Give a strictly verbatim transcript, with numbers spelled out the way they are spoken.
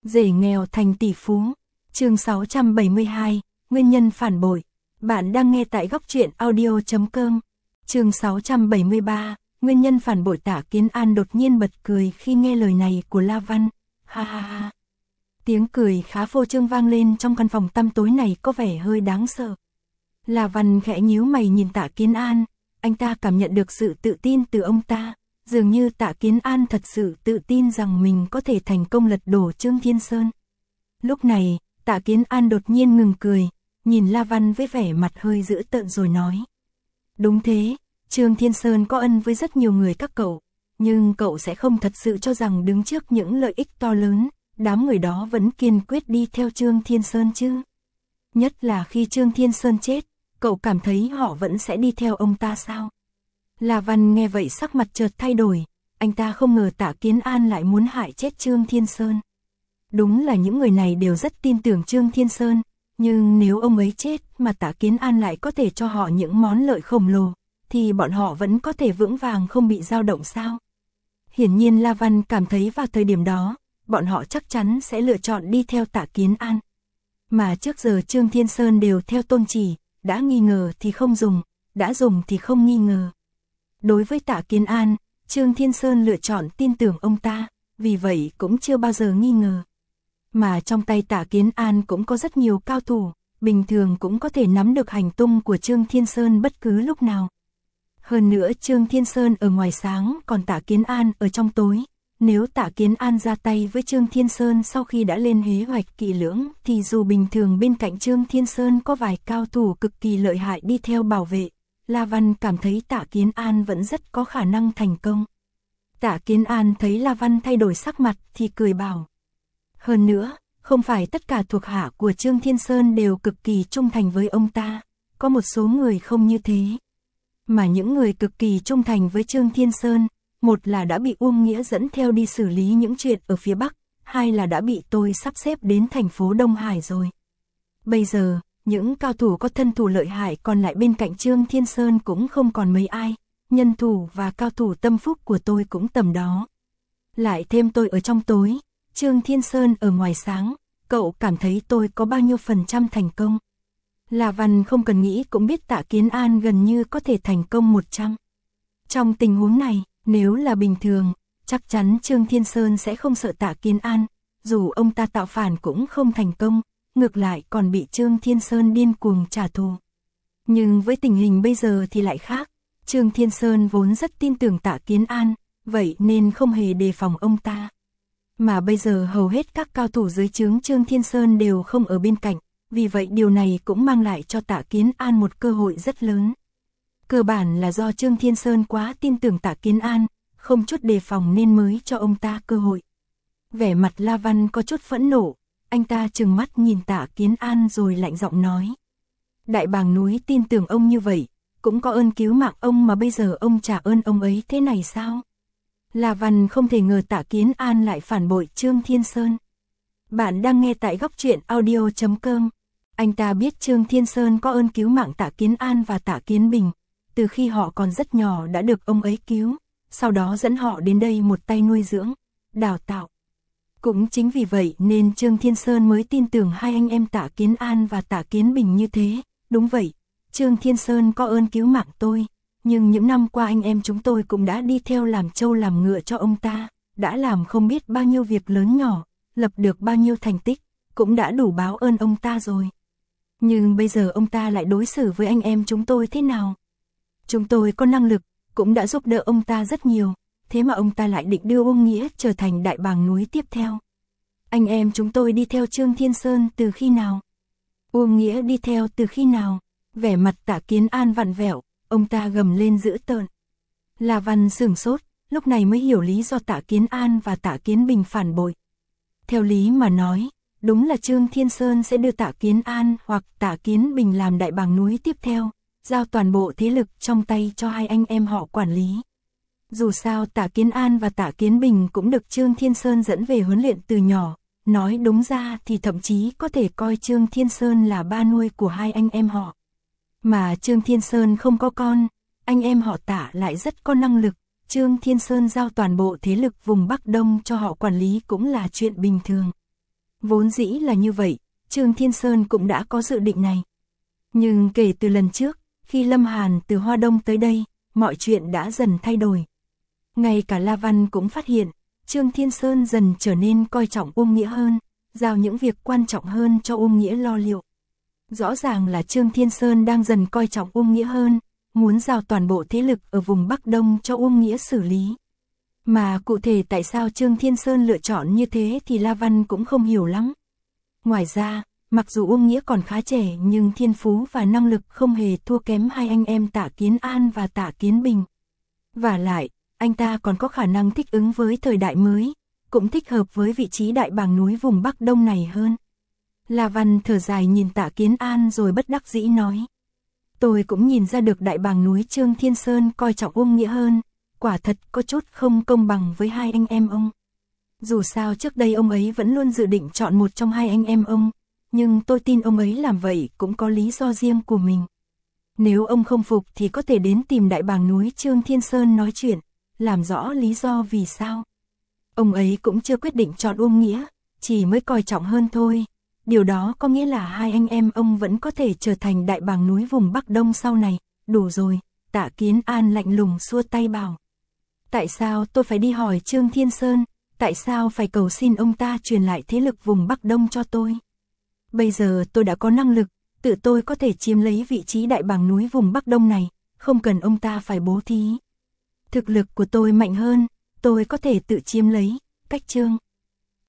Rể nghèo thành tỷ phú. Chương sáu trăm bảy mươi hai, Nguyên nhân phản bội. Bạn đang nghe tại góc truyện audio chấm com. Chương sáu trăm bảy mươi ba, Nguyên nhân phản bội. Tạ Kiến An đột nhiên bật cười khi nghe lời này của La Văn. Ha ha ha. Tiếng cười khá phô trương vang lên trong căn phòng tăm tối này có vẻ hơi đáng sợ. La Văn khẽ nhíu mày nhìn Tạ Kiến An, anh ta cảm nhận được sự tự tin từ ông ta. Dường như Tạ Kiến An thật sự tự tin rằng mình có thể thành công lật đổ Trương Thiên Sơn. Lúc này, Tạ Kiến An đột nhiên ngừng cười, nhìn La Văn với vẻ mặt hơi dữ tợn rồi nói. Đúng thế, Trương Thiên Sơn có ân với rất nhiều người các cậu, nhưng cậu sẽ không thật sự cho rằng đứng trước những lợi ích to lớn, đám người đó vẫn kiên quyết đi theo Trương Thiên Sơn chứ. Nhất là khi Trương Thiên Sơn chết, cậu cảm thấy họ vẫn sẽ đi theo ông ta sao? La Văn nghe vậy sắc mặt chợt thay đổi, anh ta không ngờ Tạ Kiến An lại muốn hại chết Trương Thiên Sơn. Đúng là những người này đều rất tin tưởng Trương Thiên Sơn, nhưng nếu ông ấy chết mà Tạ Kiến An lại có thể cho họ những món lợi khổng lồ, thì bọn họ vẫn có thể vững vàng không bị dao động sao? Hiển nhiên La Văn cảm thấy vào thời điểm đó, bọn họ chắc chắn sẽ lựa chọn đi theo Tạ Kiến An. Mà trước giờ Trương Thiên Sơn đều theo tôn chỉ, đã nghi ngờ thì không dùng, đã dùng thì không nghi ngờ. Đối với Tạ Kiến An, Trương Thiên Sơn lựa chọn tin tưởng ông ta, vì vậy cũng chưa bao giờ nghi ngờ. Mà trong tay Tạ Kiến An cũng có rất nhiều cao thủ, bình thường cũng có thể nắm được hành tung của Trương Thiên Sơn bất cứ lúc nào. Hơn nữa Trương Thiên Sơn ở ngoài sáng còn Tạ Kiến An ở trong tối. Nếu Tạ Kiến An ra tay với Trương Thiên Sơn sau khi đã lên kế hoạch kỹ lưỡng thì dù bình thường bên cạnh Trương Thiên Sơn có vài cao thủ cực kỳ lợi hại đi theo bảo vệ, La Văn cảm thấy Tạ Kiến An vẫn rất có khả năng thành công. Tạ Kiến An thấy La Văn thay đổi sắc mặt thì cười bảo. Hơn nữa, không phải tất cả thuộc hạ của Trương Thiên Sơn đều cực kỳ trung thành với ông ta, có một số người không như thế. Mà những người cực kỳ trung thành với Trương Thiên Sơn, một là đã bị Uông Nghĩa dẫn theo đi xử lý những chuyện ở phía Bắc, hai là đã bị tôi sắp xếp đến thành phố Đông Hải rồi. Bây giờ, những cao thủ có thân thủ lợi hại còn lại bên cạnh Trương Thiên Sơn cũng không còn mấy ai, nhân thủ và cao thủ tâm phúc của tôi cũng tầm đó. Lại thêm tôi ở trong tối, Trương Thiên Sơn ở ngoài sáng, cậu cảm thấy tôi có bao nhiêu phần trăm thành công? La Văn không cần nghĩ cũng biết Tạ Kiến An gần như có thể thành công một trăm. Trong tình huống này, nếu là bình thường, chắc chắn Trương Thiên Sơn sẽ không sợ Tạ Kiến An, dù ông ta tạo phản cũng không thành công, ngược lại còn bị Trương Thiên Sơn điên cuồng trả thù. Nhưng với tình hình bây giờ thì lại khác, Trương Thiên Sơn vốn rất tin tưởng Tạ Kiến An, vậy nên không hề đề phòng ông ta. Mà bây giờ hầu hết các cao thủ dưới trướng Trương Thiên Sơn đều không ở bên cạnh, vì vậy điều này cũng mang lại cho Tạ Kiến An một cơ hội rất lớn. Cơ bản là do Trương Thiên Sơn quá tin tưởng Tạ Kiến An, không chút đề phòng nên mới cho ông ta cơ hội. Vẻ mặt La Văn có chút phẫn nộ, anh ta trừng mắt nhìn Tạ Kiến An rồi lạnh giọng nói. Đại bàng núi tin tưởng ông như vậy, cũng có ơn cứu mạng ông mà bây giờ ông trả ơn ông ấy thế này sao? La Văn không thể ngờ Tạ Kiến An lại phản bội Trương Thiên Sơn. Bạn đang nghe tại góc truyện audio chấm com. Anh ta biết Trương Thiên Sơn có ơn cứu mạng Tạ Kiến An và Tạ Kiến Bình. Từ khi họ còn rất nhỏ đã được ông ấy cứu, sau đó dẫn họ đến đây một tay nuôi dưỡng, đào tạo. Cũng chính vì vậy nên Trương Thiên Sơn mới tin tưởng hai anh em Tạ Kiến An và Tạ Kiến Bình như thế. Đúng vậy, Trương Thiên Sơn có ơn cứu mạng tôi, nhưng những năm qua anh em chúng tôi cũng đã đi theo làm trâu làm ngựa cho ông ta, đã làm không biết bao nhiêu việc lớn nhỏ, lập được bao nhiêu thành tích, cũng đã đủ báo ơn ông ta rồi. Nhưng bây giờ ông ta lại đối xử với anh em chúng tôi thế nào? Chúng tôi có năng lực, cũng đã giúp đỡ ông ta rất nhiều, thế mà ông ta lại định đưa Uông Nghĩa trở thành đại bàng núi tiếp theo. Anh em chúng tôi đi theo Trương Thiên Sơn từ khi nào? Uông Nghĩa đi theo từ khi nào? Vẻ mặt Tạ Kiến An vặn vẹo, ông ta gầm lên dữ tợn. La Văn sửng sốt, lúc này mới hiểu lý do Tạ Kiến An và Tạ Kiến Bình phản bội. Theo lý mà nói, đúng là Trương Thiên Sơn sẽ đưa Tạ Kiến An hoặc Tạ Kiến Bình làm đại bàng núi tiếp theo, giao toàn bộ thế lực trong tay cho hai anh em họ quản lý. Dù sao Tạ Kiến An và Tạ Kiến Bình cũng được Trương Thiên Sơn dẫn về huấn luyện từ nhỏ, nói đúng ra thì thậm chí có thể coi Trương Thiên Sơn là ba nuôi của hai anh em họ. Mà Trương Thiên Sơn không có con, anh em họ Tạ lại rất có năng lực, Trương Thiên Sơn giao toàn bộ thế lực vùng Bắc Đông cho họ quản lý cũng là chuyện bình thường. Vốn dĩ là như vậy, Trương Thiên Sơn cũng đã có dự định này. Nhưng kể từ lần trước, khi Lâm Hàn từ Hoa Đông tới đây, mọi chuyện đã dần thay đổi. Ngay cả La Văn cũng phát hiện, Trương Thiên Sơn dần trở nên coi trọng Uông Nghĩa hơn, giao những việc quan trọng hơn cho Uông Nghĩa lo liệu. Rõ ràng là Trương Thiên Sơn đang dần coi trọng Uông Nghĩa hơn, muốn giao toàn bộ thế lực ở vùng Bắc Đông cho Uông Nghĩa xử lý. Mà cụ thể tại sao Trương Thiên Sơn lựa chọn như thế thì La Văn cũng không hiểu lắm. Ngoài ra, mặc dù Uông Nghĩa còn khá trẻ nhưng thiên phú và năng lực không hề thua kém hai anh em Tạ Kiến An và Tạ Kiến Bình. Và lại, anh ta còn có khả năng thích ứng với thời đại mới, cũng thích hợp với vị trí đại bàng núi vùng Bắc Đông này hơn. La Văn thở dài nhìn Tạ Kiến An rồi bất đắc dĩ nói. Tôi cũng nhìn ra được đại bàng núi Trương Thiên Sơn coi trọng Uông Nghĩa hơn, quả thật có chút không công bằng với hai anh em ông. Dù sao trước đây ông ấy vẫn luôn dự định chọn một trong hai anh em ông, nhưng tôi tin ông ấy làm vậy cũng có lý do riêng của mình. Nếu ông không phục thì có thể đến tìm đại bàng núi Trương Thiên Sơn nói chuyện, làm rõ lý do vì sao. Ông ấy cũng chưa quyết định chọn Uông Nghĩa, chỉ mới coi trọng hơn thôi. Điều đó có nghĩa là hai anh em ông vẫn có thể trở thành đại bàng núi vùng Bắc Đông sau này. Đủ rồi, Tạ Kiến An lạnh lùng xua tay bảo. Tại sao tôi phải đi hỏi Trương Thiên Sơn, tại sao phải cầu xin ông ta truyền lại thế lực vùng Bắc Đông cho tôi? Bây giờ tôi đã có năng lực, tự tôi có thể chiếm lấy vị trí đại bàng núi vùng Bắc Đông này, không cần ông ta phải bố thí. Thực lực của tôi mạnh hơn, tôi có thể tự chiếm lấy, cách Trương